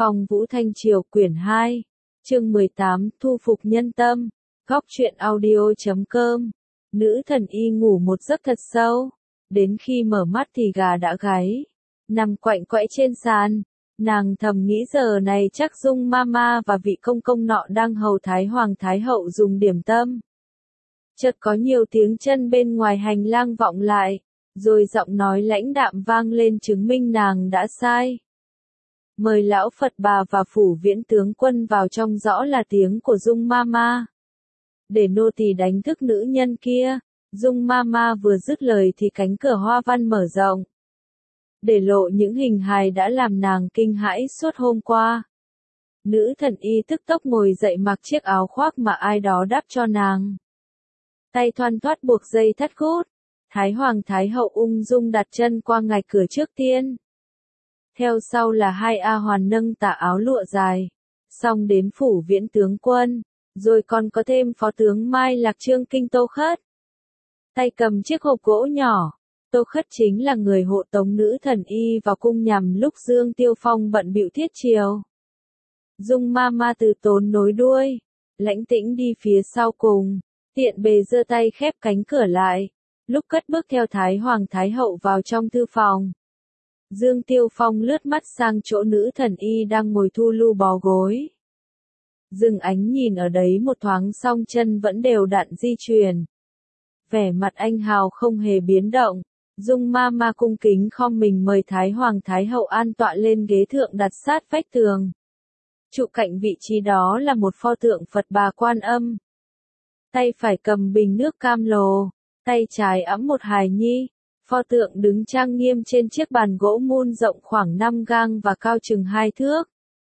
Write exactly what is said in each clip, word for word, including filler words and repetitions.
Phong Vũ Thanh Triều quyển hai, chương mười tám, thu phục nhân tâm, góc truyện audio chấm com. Nữ thần y ngủ một giấc thật sâu, đến khi mở mắt thì gà đã gáy, nằm quạnh quẽ trên sàn. Nàng thầm nghĩ giờ này chắc Dung Mama và vị công công nọ đang hầu Thái Hoàng Thái Hậu dùng điểm tâm. Chợt có nhiều tiếng chân bên ngoài hành lang vọng lại, rồi giọng nói lãnh đạm vang lên chứng minh nàng đã sai. Mời lão Phật bà và phủ viễn tướng quân vào trong, rõ là tiếng của Dung Mama. Để nô tỳ đánh thức nữ nhân kia. Dung Mama vừa dứt lời thì cánh cửa hoa văn mở rộng, để lộ những hình hài đã làm nàng kinh hãi suốt hôm qua. Nữ thần y tức tốc ngồi dậy mặc chiếc áo khoác mà ai đó đắp cho nàng. Tay thoăn thoắt buộc dây thắt gót. Thái Hoàng Thái Hậu ung dung đặt chân qua ngạch cửa trước tiên. Theo sau là hai A Hoàn nâng tà áo lụa dài. Xong đến phủ viễn tướng quân. Rồi còn có thêm phó tướng Mai Lạc Trương Kinh Tô Khất. Tay cầm chiếc hộp gỗ nhỏ. Tô Khất chính là người hộ tống nữ thần y vào cung nhằm lúc Dương Tiêu Phong bận bịu thiết triều. Dung Mama từ tốn nối đuôi. Lãnh tĩnh đi phía sau cùng. Tiện bề giơ tay khép cánh cửa lại. Lúc cất bước theo Thái Hoàng Thái Hậu vào trong thư phòng. Dương Tiêu Phong lướt mắt sang chỗ nữ thần y đang ngồi thu lu bó gối. Dừng ánh nhìn ở đấy một thoáng xong chân vẫn đều đặn di chuyển. Vẻ mặt anh hào không hề biến động. Dung Mama cung kính khom mình mời Thái Hoàng Thái Hậu an tọa lên ghế thượng đặt sát vách tường. Trụ cạnh vị trí đó là một pho tượng Phật Bà Quan Âm. Tay phải cầm bình nước cam lồ, tay trái ẵm một hài nhi. Pho tượng đứng trang nghiêm trên chiếc bàn gỗ mun rộng khoảng năm gang và cao chừng hai thước.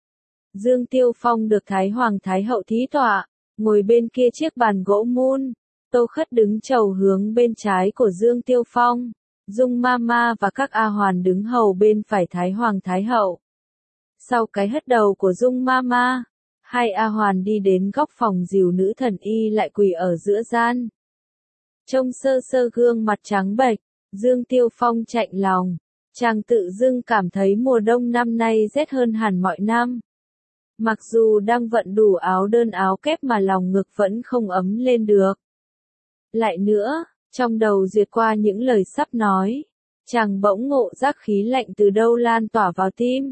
Dương Tiêu Phong được Thái Hoàng Thái Hậu thí tọa, ngồi bên kia chiếc bàn gỗ mun. Tô Khất đứng chầu hướng bên trái của Dương Tiêu Phong. Dung Mama và các A Hoàn đứng hầu bên phải Thái Hoàng Thái Hậu. Sau cái hất đầu của Dung Mama, hai A Hoàn đi đến góc phòng dìu nữ thần y lại quỳ ở giữa gian. Trông sơ sơ gương mặt trắng bệch, Dương Tiêu Phong chạnh lòng. Chàng tự dưng cảm thấy mùa đông năm nay rét hơn hẳn mọi năm. Mặc dù đang vận đủ áo đơn áo kép mà lòng ngực vẫn không ấm lên được. Lại nữa, trong đầu duyệt qua những lời sắp nói, chàng bỗng ngộ giác khí lạnh từ đâu lan tỏa vào tim.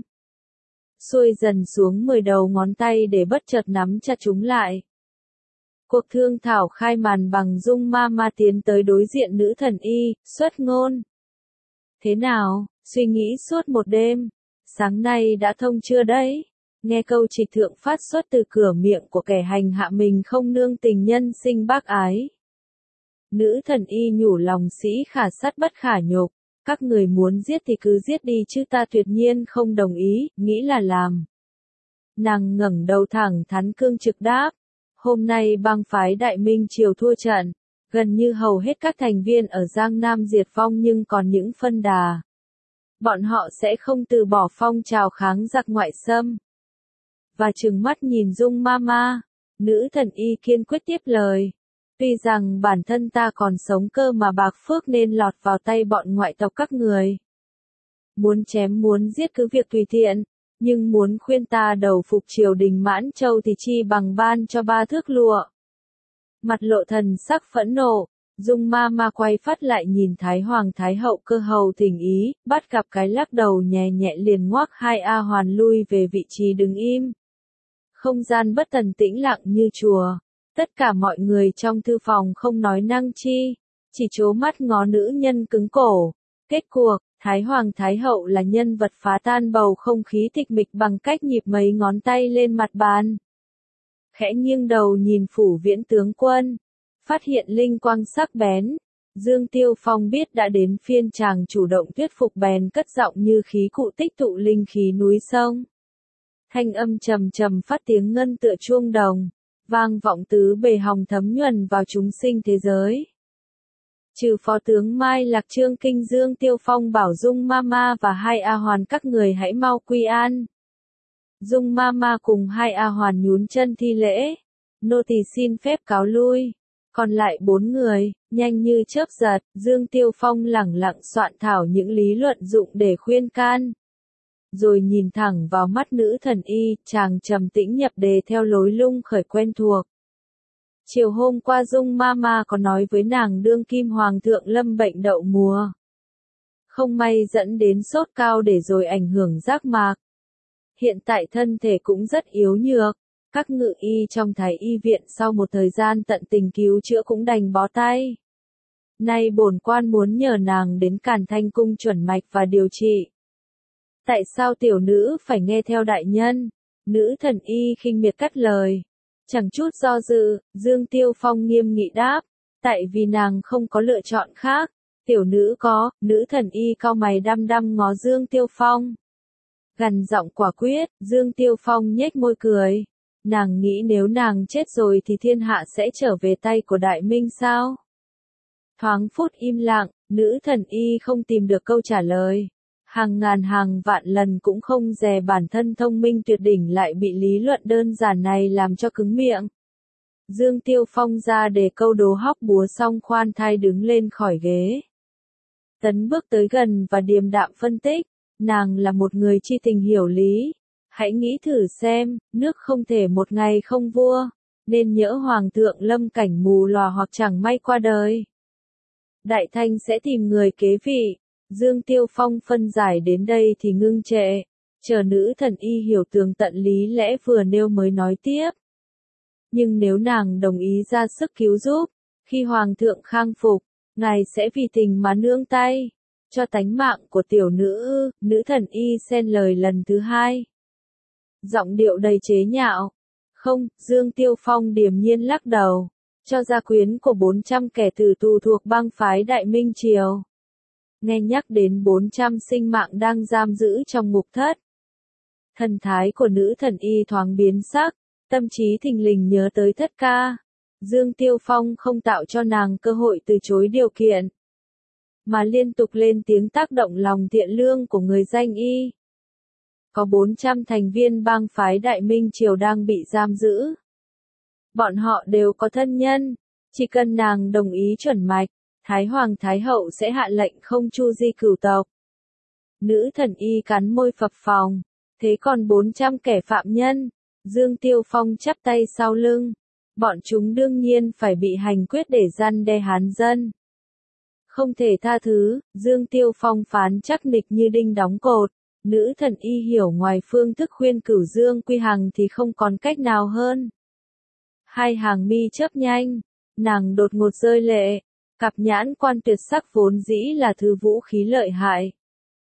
Xuôi dần xuống mười đầu ngón tay để bất chợt nắm chặt chúng lại. Cuộc thương thảo khai màn bằng Dung Mama tiến tới đối diện nữ thần y, xuất ngôn. Thế nào, suy nghĩ suốt một đêm, sáng nay đã thông chưa đấy? Nghe câu trịch thượng phát xuất từ cửa miệng của kẻ hành hạ mình không nương tình nhân sinh bác ái. Nữ thần y nhủ lòng sĩ khả sắt bất khả nhục. Các người muốn giết thì cứ giết đi chứ ta tuyệt nhiên không đồng ý, nghĩ là làm. Nàng ngẩng đầu thẳng thắn cương trực đáp. Hôm nay bang phái Đại Minh Triều thua trận, gần như hầu hết các thành viên ở Giang Nam diệt vong nhưng còn những phân đà. Bọn họ sẽ không từ bỏ phong trào kháng giặc ngoại xâm. Và trừng mắt nhìn Dung Mama, nữ thần y kiên quyết tiếp lời. Tuy rằng bản thân ta còn sống cơ mà bạc phước nên lọt vào tay bọn ngoại tộc các người. Muốn chém muốn giết cứ việc tùy tiện. Nhưng muốn khuyên ta đầu phục triều đình Mãn Châu thì chi bằng ban cho ba thước lụa. Mặt lộ thần sắc phẫn nộ, Dung Mama quay phát lại nhìn Thái Hoàng Thái Hậu cơ hầu thỉnh ý, bắt gặp cái lắc đầu nhẹ nhẹ liền ngoác hai A Hoàn lui về vị trí đứng im. Không gian bất tần tĩnh lặng như chùa, tất cả mọi người trong thư phòng không nói năng chi, chỉ trố mắt ngó nữ nhân cứng cổ. Kết cuộc, Thái Hoàng Thái Hậu là nhân vật phá tan bầu không khí tịch mịch bằng cách nhịp mấy ngón tay lên mặt bàn. Khẽ nghiêng đầu nhìn phủ viễn tướng quân, phát hiện linh quang sắc bén. Dương Tiêu Phong biết đã đến phiên chàng chủ động thuyết phục bèn cất giọng như khí cụ tích tụ linh khí núi sông. Thanh âm trầm trầm phát tiếng ngân tựa chuông đồng, vang vọng tứ bề hòng thấm nhuần vào chúng sinh thế giới. Trừ phó tướng Mai Lạc Trương Kinh Dương Tiêu Phong bảo Dung Mama và hai A Hoàn các người hãy mau quy an. Dung Mama cùng hai A Hoàn nhún chân thi lễ. Nô tỳ xin phép cáo lui. Còn lại bốn người, nhanh như chớp giật, Dương Tiêu Phong lẳng lặng soạn thảo những lý luận dụng để khuyên can. rồi nhìn thẳng vào mắt nữ thần y, chàng trầm tĩnh nhập đề theo lối lung khởi quen thuộc. Chiều hôm qua Dung Mama có nói với nàng đương kim hoàng thượng lâm bệnh đậu mùa. Không may dẫn đến sốt cao để rồi ảnh hưởng giác mạc. Hiện tại thân thể cũng rất yếu nhược, các ngự y trong thái y viện sau một thời gian tận tình cứu chữa cũng đành bó tay. Nay bổn quan muốn nhờ nàng đến Càn Thanh cung chuẩn mạch và điều trị. Tại sao tiểu nữ phải nghe theo đại nhân? Nữ thần y khinh miệt cắt lời. Chẳng chút do dự, Dương Tiêu Phong nghiêm nghị đáp. Tại vì nàng không có lựa chọn khác. Tiểu nữ có, nữ thần y cau mày đăm đăm ngó Dương Tiêu Phong. Gằn giọng quả quyết, Dương Tiêu Phong nhếch môi cười. Nàng nghĩ nếu nàng chết rồi thì thiên hạ sẽ trở về tay của Đại Minh sao? Thoáng phút im lặng, nữ thần y không tìm được câu trả lời. Hàng ngàn hàng vạn lần cũng không dè bản thân thông minh tuyệt đỉnh lại bị lý luận đơn giản này làm cho cứng miệng. Dương Tiêu Phong ra để câu đố hóc búa xong khoan thai đứng lên khỏi ghế. Tấn bước tới gần và điềm đạm phân tích, nàng là một người chi tình hiểu lý. Hãy nghĩ thử xem, nước không thể một ngày không vua, nên nhỡ hoàng thượng lâm cảnh mù lòa hoặc chẳng may qua đời. Đại Thanh sẽ tìm người kế vị. Dương Tiêu Phong phân giải đến đây thì ngưng trệ, chờ nữ thần y hiểu tường tận lý lẽ vừa nêu mới nói tiếp. Nhưng nếu nàng đồng ý ra sức cứu giúp, khi hoàng thượng khang phục, ngài sẽ vì tình mà nương tay, cho tánh mạng của tiểu nữ, nữ thần y xen lời lần thứ hai. Giọng điệu đầy chế nhạo. Không, Dương Tiêu Phong điềm nhiên lắc đầu, cho gia quyến của bốn trăm kẻ tử tù thuộc bang phái Đại Minh Triều. Nghe nhắc đến bốn trăm sinh mạng đang giam giữ trong ngục thất. Thần thái của nữ thần y thoáng biến sắc, tâm trí thình lình nhớ tới thất ca. Dương Tiêu Phong không tạo cho nàng cơ hội từ chối điều kiện, mà liên tục lên tiếng tác động lòng thiện lương của người danh y. Có bốn trăm thành viên bang phái Đại Minh Triều đang bị giam giữ. Bọn họ đều có thân nhân, chỉ cần nàng đồng ý chuẩn mạch, Thái Hoàng Thái Hậu sẽ hạ lệnh không chu di cửu tộc. Nữ thần y cắn môi phập phồng, thế còn bốn trăm kẻ phạm nhân, Dương Tiêu Phong chắp tay sau lưng. Bọn chúng đương nhiên phải bị hành quyết để răn đe Hán dân. Không thể tha thứ, Dương Tiêu Phong phán chắc nịch như đinh đóng cột. Nữ thần y hiểu ngoài phương thức khuyên cửu Dương quy hằng thì không còn cách nào hơn. Hai hàng mi chớp nhanh, nàng đột ngột rơi lệ, cặp nhãn quan tuyệt sắc vốn dĩ là thứ vũ khí lợi hại.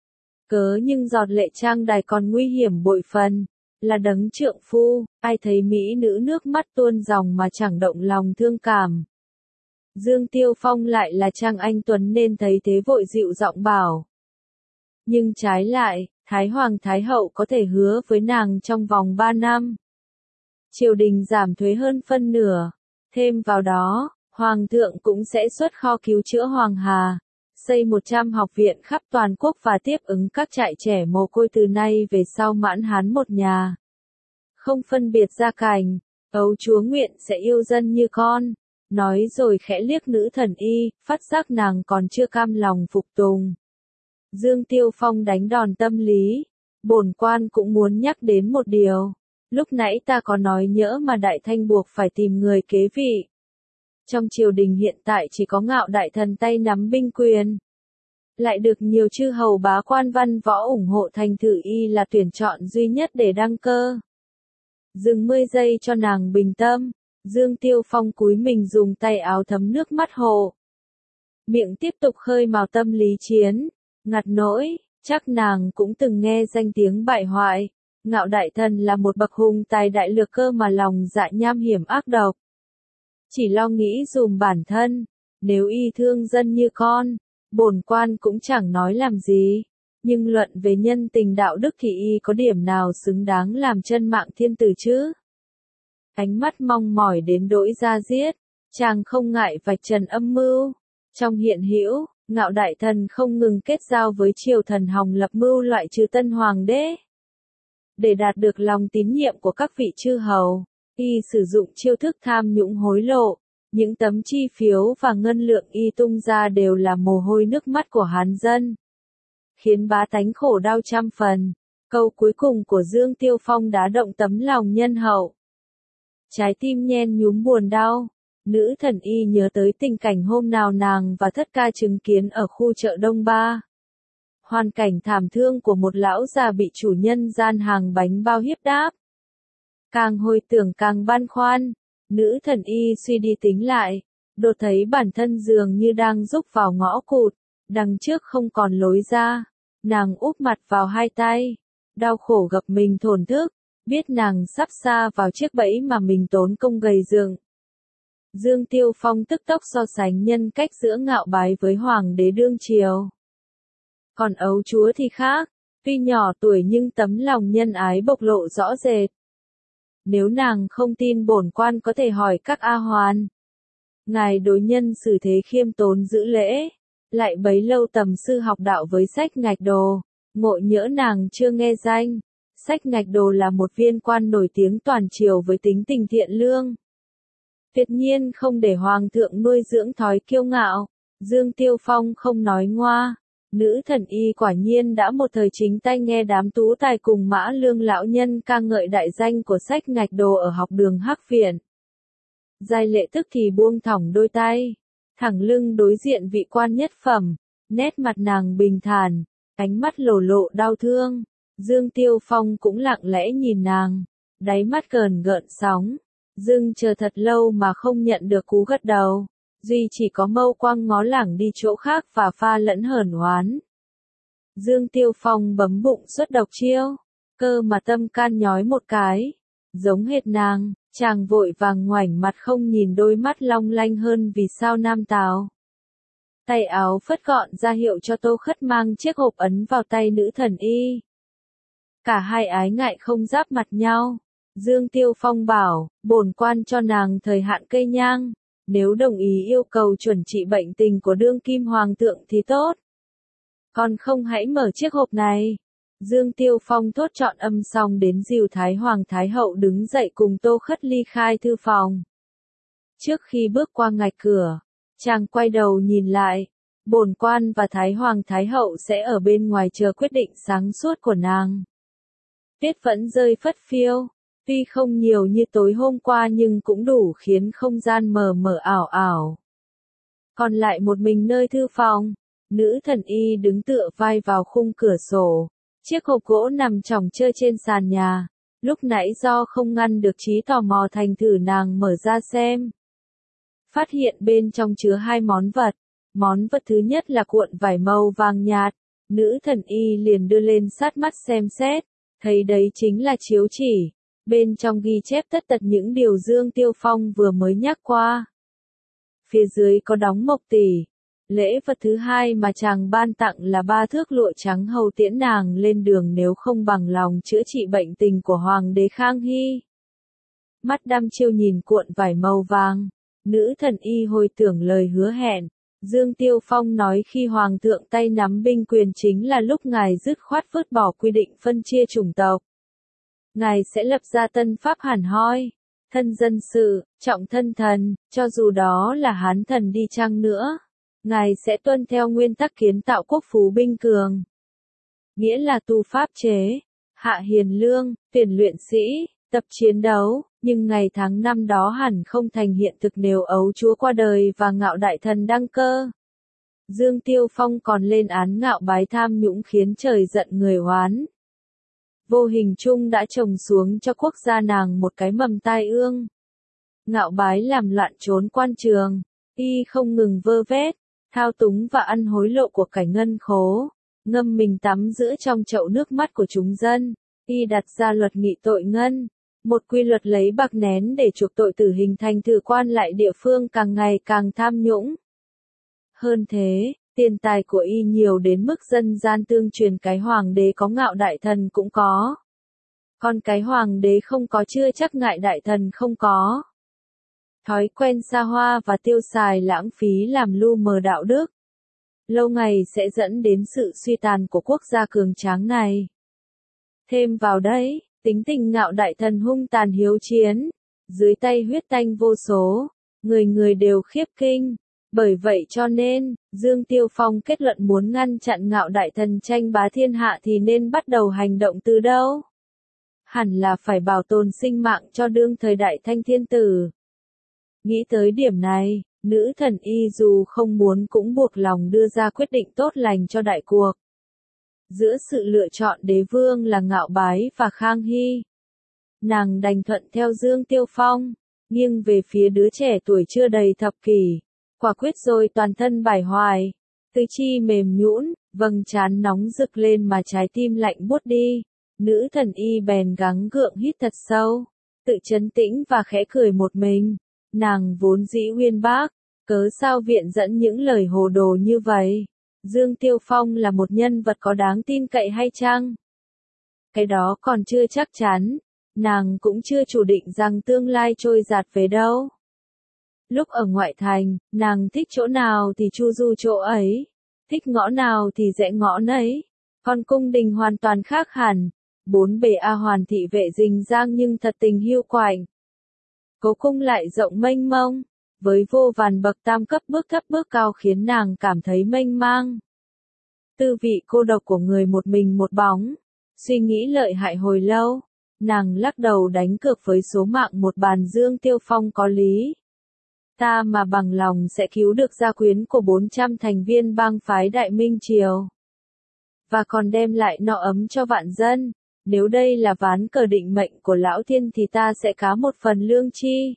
Cớ nhưng giọt lệ trang đài còn nguy hiểm bội phần, là đấng trượng phu, ai thấy mỹ nữ nước mắt tuôn dòng mà chẳng động lòng thương cảm. Dương Tiêu Phong lại là trang anh tuấn nên thấy thế vội dịu giọng bảo. Nhưng trái lại, Thái Hoàng Thái Hậu có thể hứa với nàng trong vòng ba năm. Triều đình giảm thuế hơn phân nửa. Thêm vào đó, Hoàng thượng cũng sẽ xuất kho cứu chữa Hoàng Hà, xây một trăm học viện khắp toàn quốc và tiếp ứng các trại trẻ mồ côi từ nay về sau mãn hán một nhà. Không phân biệt gia cảnh, ấu chúa nguyện sẽ yêu dân như con. Nói rồi khẽ liếc nữ thần y, phát giác nàng còn chưa cam lòng phục tùng. Dương Tiêu Phong đánh đòn tâm lý. Bổn quan cũng muốn nhắc đến một điều. Lúc nãy ta có nói nhỡ mà Đại Thanh buộc phải tìm người kế vị. Trong triều đình hiện tại chỉ có Ngạo đại thần tay nắm binh quyền. Lại được nhiều chư hầu bá quan văn võ ủng hộ thành thử y là tuyển chọn duy nhất để đăng cơ. Dừng mươi giây cho nàng bình tâm. Dương Tiêu Phong cúi mình dùng tay áo thấm nước mắt hộ. Miệng tiếp tục khơi mào tâm lý chiến. Ngặt nỗi, chắc nàng cũng từng nghe danh tiếng bại hoại. Ngạo đại thần là một bậc hùng tài đại lược cơ mà lòng dạ nham hiểm ác độc. Chỉ lo nghĩ dùm bản thân, nếu y thương dân như con, bổn quan cũng chẳng nói làm gì. Nhưng luận về nhân tình đạo đức thì y có điểm nào xứng đáng làm chân mạng thiên tử chứ? Ánh mắt mong mỏi đến đỗi da diết, chàng không ngại vạch trần âm mưu. Trong hiện hữu, Ngạo đại thần không ngừng kết giao với triều thần hòng lập mưu loại trừ tân hoàng đế. Để đạt được lòng tín nhiệm của các vị chư hầu, y sử dụng chiêu thức tham nhũng hối lộ. Những tấm chi phiếu và ngân lượng y tung ra đều là mồ hôi nước mắt của Hán dân, khiến bá tánh khổ đau trăm phần. Câu cuối cùng của Dương Tiêu Phong đã động tấm lòng nhân hậu. Trái tim nhen nhúm buồn đau. Nữ thần y nhớ tới tình cảnh hôm nào nàng và thất ca chứng kiến ở khu chợ Đông Ba. Hoàn cảnh thảm thương của một lão già bị chủ nhân gian hàng bánh bao hiếp đáp. Càng hồi tưởng càng băn khoăn, nữ thần y suy đi tính lại, đột thấy bản thân dường như đang rúc vào ngõ cụt, đằng trước không còn lối ra, nàng úp mặt vào hai tay, đau khổ gập mình thổn thức, biết nàng sắp sa vào chiếc bẫy mà mình tốn công gầy dựng. Dương Tiêu Phong tức tốc so sánh nhân cách giữa Ngạo Bái với Hoàng đế đương triều. Còn ấu chúa thì khác, tuy nhỏ tuổi nhưng tấm lòng nhân ái bộc lộ rõ rệt. Nếu nàng không tin bổn quan có thể hỏi các A Hoàn. Ngài đối nhân xử thế khiêm tốn giữ lễ, lại bấy lâu tầm sư học đạo với Sách Ngạch Đồ, ngộ nhỡ nàng chưa nghe danh. Sách Ngạch Đồ là một viên quan nổi tiếng toàn triều với tính tình thiện lương. Tuyệt nhiên không để hoàng thượng nuôi dưỡng thói kiêu ngạo, Dương Tiêu Phong không nói ngoa. Nữ thần y quả nhiên đã một thời chính tay nghe đám tú tài cùng Mã Lương lão nhân ca ngợi đại danh của Sách Ngạch Đồ ở học đường Hắc Viện. Giai Lệ tức thì buông thõng đôi tay, thẳng lưng đối diện vị quan nhất phẩm, nét mặt nàng bình thản, ánh mắt lổ lộ đau thương. Dương Tiêu Phong cũng lặng lẽ nhìn nàng, đáy mắt cờn gợn sóng. Dương chờ thật lâu mà không nhận được cú gật đầu, duy chỉ có mâu quang ngó lảng đi chỗ khác và pha lẫn hờn oán. Dương Tiêu Phong bấm bụng xuất độc chiêu, cơ mà tâm can nhói một cái, giống hệt nàng, chàng vội vàng ngoảnh mặt không nhìn đôi mắt long lanh hơn vì sao nam tào. Tay áo phất gọn ra hiệu cho Tô Khất mang chiếc hộp ấn vào tay nữ thần y. Cả hai ái ngại không giáp mặt nhau. Dương Tiêu Phong bảo, bổn quan cho nàng thời hạn cây nhang, nếu đồng ý yêu cầu chuẩn trị bệnh tình của đương kim hoàng thượng thì tốt. Còn không hãy mở chiếc hộp này. Dương Tiêu Phong thốt chọn âm xong đến dìu Thái Hoàng Thái Hậu đứng dậy cùng Tô Khất ly khai thư phòng. Trước khi bước qua ngạch cửa, chàng quay đầu nhìn lại, bổn quan và Thái Hoàng Thái Hậu sẽ ở bên ngoài chờ quyết định sáng suốt của nàng. Tuyết vẫn rơi phất phiêu. Tuy không nhiều như tối hôm qua nhưng cũng đủ khiến không gian mờ mờ ảo ảo. Còn lại một mình nơi thư phòng, nữ thần y đứng tựa vai vào khung cửa sổ, chiếc hộp gỗ nằm chồng chơi trên sàn nhà, lúc nãy do không ngăn được trí tò mò thành thử nàng mở ra xem. Phát hiện bên trong chứa hai món vật, món vật thứ nhất là cuộn vải màu vàng nhạt, nữ thần y liền đưa lên sát mắt xem xét, thấy đấy chính là chiếu chỉ. Bên trong ghi chép tất tật những điều Dương Tiêu Phong vừa mới nhắc qua. Phía dưới có đóng mộc tỷ. Lễ vật thứ hai mà chàng ban tặng là ba thước lụa trắng hầu tiễn nàng lên đường nếu không bằng lòng chữa trị bệnh tình của Hoàng đế Khang Hy. Mắt đăm chiêu nhìn cuộn vải màu vàng. Nữ thần y hồi tưởng lời hứa hẹn. Dương Tiêu Phong nói khi Hoàng thượng tay nắm binh quyền chính là lúc ngài dứt khoát vứt bỏ quy định phân chia chủng tộc. Ngài sẽ lập ra tân pháp hẳn hoi, thân dân sự, trọng thân thần, cho dù đó là Hán thần đi chăng nữa. Ngài sẽ tuân theo nguyên tắc kiến tạo quốc phú binh cường. Nghĩa là tu pháp chế, hạ hiền lương, tuyển luyện sĩ, tập chiến đấu, nhưng ngày tháng năm đó hẳn không thành hiện thực nếu ấu chúa qua đời và Ngạo đại thần đăng cơ. Dương Tiêu Phong còn lên án Ngạo Bái tham nhũng khiến trời giận người oán. Vô hình chung đã trồng xuống cho quốc gia nàng một cái mầm tai ương. Ngạo Bái làm loạn trốn quan trường, y không ngừng vơ vét, thao túng và ăn hối lộ của cải ngân khố, ngâm mình tắm giữa trong chậu nước mắt của chúng dân, y đặt ra luật nghị tội ngân, một quy luật lấy bạc nén để chuộc tội tử hình thành thử quan lại địa phương càng ngày càng tham nhũng. Hơn thế, tiền tài của y nhiều đến mức dân gian tương truyền cái hoàng đế có Ngạo đại thần cũng có. Còn cái hoàng đế không có chưa chắc Ngạo đại thần không có. Thói quen xa hoa và tiêu xài lãng phí làm lu mờ đạo đức. Lâu ngày sẽ dẫn đến sự suy tàn của quốc gia cường tráng này. Thêm vào đấy, tính tình Ngạo đại thần hung tàn hiếu chiến, dưới tay huyết tanh vô số, người người đều khiếp kinh. Bởi vậy cho nên, Dương Tiêu Phong kết luận muốn ngăn chặn Ngạo Đại Thần tranh bá thiên hạ thì nên bắt đầu hành động từ đâu? Hẳn là phải bảo tồn sinh mạng cho đương thời Đại Thanh Thiên Tử. Nghĩ tới điểm này, nữ thần y dù không muốn cũng buộc lòng đưa ra quyết định tốt lành cho đại cuộc. Giữa sự lựa chọn đế vương là Ngạo Bái và Khang Hy, nàng đành thuận theo Dương Tiêu Phong, nghiêng về phía đứa trẻ tuổi chưa đầy thập kỷ. Quả quyết rồi toàn thân bải hoài, tứ chi mềm nhũn, vầng trán nóng rực lên mà trái tim lạnh buốt đi. Nữ thần y bèn gắng gượng hít thật sâu, tự trấn tĩnh và khẽ cười một mình. Nàng vốn dĩ uyên bác, cớ sao viện dẫn những lời hồ đồ như vậy? Dương Tiêu Phong là một nhân vật có đáng tin cậy hay chăng? Cái đó còn chưa chắc chắn, nàng cũng chưa chủ định rằng tương lai trôi dạt về đâu. Lúc ở ngoại thành, nàng thích chỗ nào thì chu du chỗ ấy, thích ngõ nào thì rẽ ngõ nấy. Còn cung đình hoàn toàn khác hẳn, bốn bề A Hoàn thị vệ rình rang nhưng thật tình hiu quạnh. Cố cung lại rộng mênh mông, với vô vàn bậc tam cấp bước thấp bước cao khiến nàng cảm thấy mênh mang. Tư vị cô độc của người một mình một bóng, suy nghĩ lợi hại hồi lâu, nàng lắc đầu đánh cược với số mạng một bàn Dương Tiêu Phong có lý. Ta mà bằng lòng sẽ cứu được gia quyến của bốn trăm thành viên bang phái Đại Minh Triều. Và còn đem lại nọ ấm cho vạn dân. Nếu đây là ván cờ định mệnh của Lão Thiên thì ta sẽ cá một phần lương chi.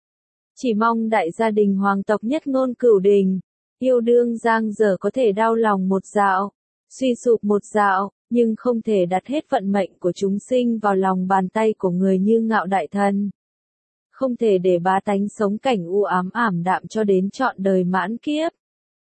Chỉ mong đại gia đình hoàng tộc nhất ngôn cửu đình, yêu đương giang dở có thể đau lòng một dạo, suy sụp một dạo, nhưng không thể đặt hết vận mệnh của chúng sinh vào lòng bàn tay của người như Ngạo Đại Thần. Không thể để bá tánh sống cảnh u ám ảm đạm cho đến trọn đời mãn kiếp.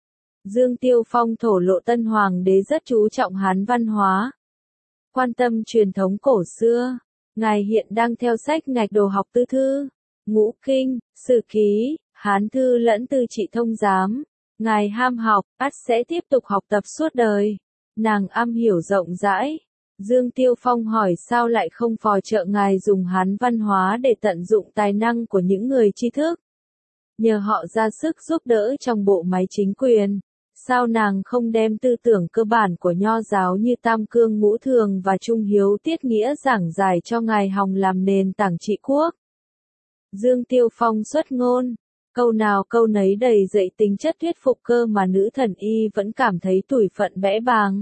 Dương Tiêu Phong thổ lộ Tân Hoàng đế rất chú trọng Hán văn hóa, quan tâm truyền thống cổ xưa. Ngài hiện đang theo sách ngạch đồ học tư thư, ngũ kinh, sử ký, Hán thư lẫn tư trị thông giám. Ngài ham học, ắt sẽ tiếp tục học tập suốt đời. Nàng am hiểu rộng rãi. Dương Tiêu Phong hỏi sao lại không phò trợ ngài dùng Hán văn hóa để tận dụng tài năng của những người tri thức, nhờ họ ra sức giúp đỡ trong bộ máy chính quyền. Sao nàng không đem tư tưởng cơ bản của nho giáo như Tam Cương Ngũ Thường và Trung Hiếu Tiết Nghĩa giảng giải cho ngài hòng làm nền tảng trị quốc? Dương Tiêu Phong xuất ngôn, câu nào câu nấy đầy dậy tính chất thuyết phục cơ mà nữ thần y vẫn cảm thấy tủi phận bẽ bàng.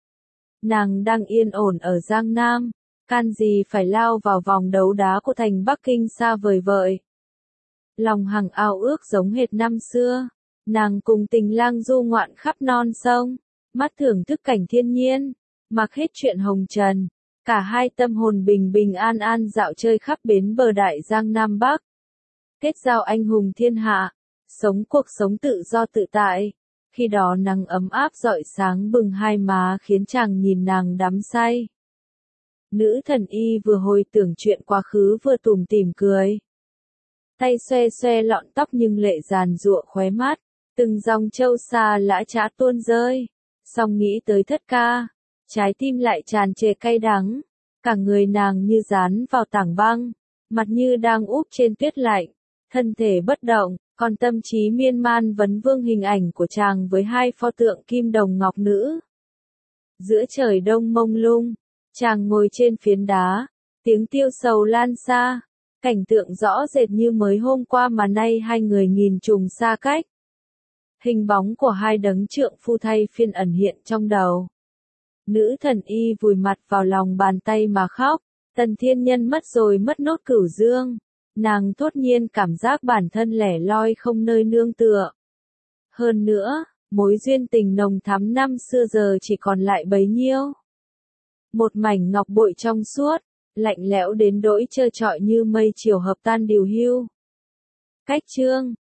Nàng đang yên ổn ở Giang Nam, can gì phải lao vào vòng đấu đá của thành Bắc Kinh xa vời vợi. Lòng hằng ao ước giống hệt năm xưa, nàng cùng tình lang du ngoạn khắp non sông, mắt thưởng thức cảnh thiên nhiên, mặc hết chuyện hồng trần, cả hai tâm hồn bình bình an an dạo chơi khắp bến bờ đại Giang Nam Bắc. Kết giao anh hùng thiên hạ, sống cuộc sống tự do tự tại. Khi đó nắng ấm áp rọi sáng bừng hai má khiến chàng nhìn nàng đắm say. Nữ thần y vừa hồi tưởng chuyện quá khứ vừa tủm tỉm cười. Tay xoe xoe lọn tóc nhưng lệ giàn giụa khóe mắt, từng dòng châu xa lã chã tuôn rơi. Song nghĩ tới thất ca, trái tim lại tràn trề cay đắng. Cả người nàng như dán vào tảng băng, mặt như đang úp trên tuyết lạnh, thân thể bất động. Còn tâm trí miên man vấn vương hình ảnh của chàng với hai pho tượng kim đồng ngọc nữ. Giữa trời đông mông lung, chàng ngồi trên phiến đá, tiếng tiêu sầu lan xa, cảnh tượng rõ rệt như mới hôm qua mà nay hai người nhìn trùng xa cách. Hình bóng của hai đấng trượng phu thay phiên ẩn hiện trong đầu. Nữ thần y vùi mặt vào lòng bàn tay mà khóc, Tần Thiên Nhân mất rồi mất nốt Cửu Dương. Nàng thốt nhiên cảm giác bản thân lẻ loi không nơi nương tựa. Hơn nữa, mối duyên tình nồng thắm năm xưa giờ chỉ còn lại bấy nhiêu. Một mảnh ngọc bội trong suốt, lạnh lẽo đến đỗi trơ trọi như mây chiều hợp tan điều hưu. Cách chương